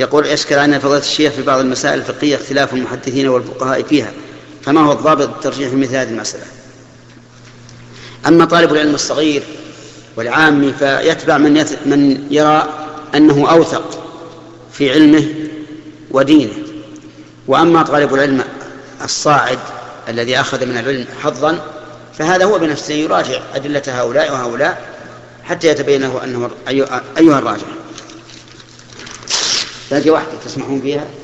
يقول: يشكل عنا فضيلة الشيخ في بعض المسائل الفقهية اختلاف المحدثين والفقهاء فيها، فما هو الضابط الترجيح في مثل هذه المسألة؟ أما طالب العلم الصغير والعامي فيتبع من يرى أنه أوثق في علمه ودينه، وأما طالب العلم الصاعد الذي أخذ من العلم حظا فهذا هو بنفسه يراجع أدلة هؤلاء وهؤلاء حتى يتبين له أنه أيها الراجح. باقي واحدة تسمحون فيها؟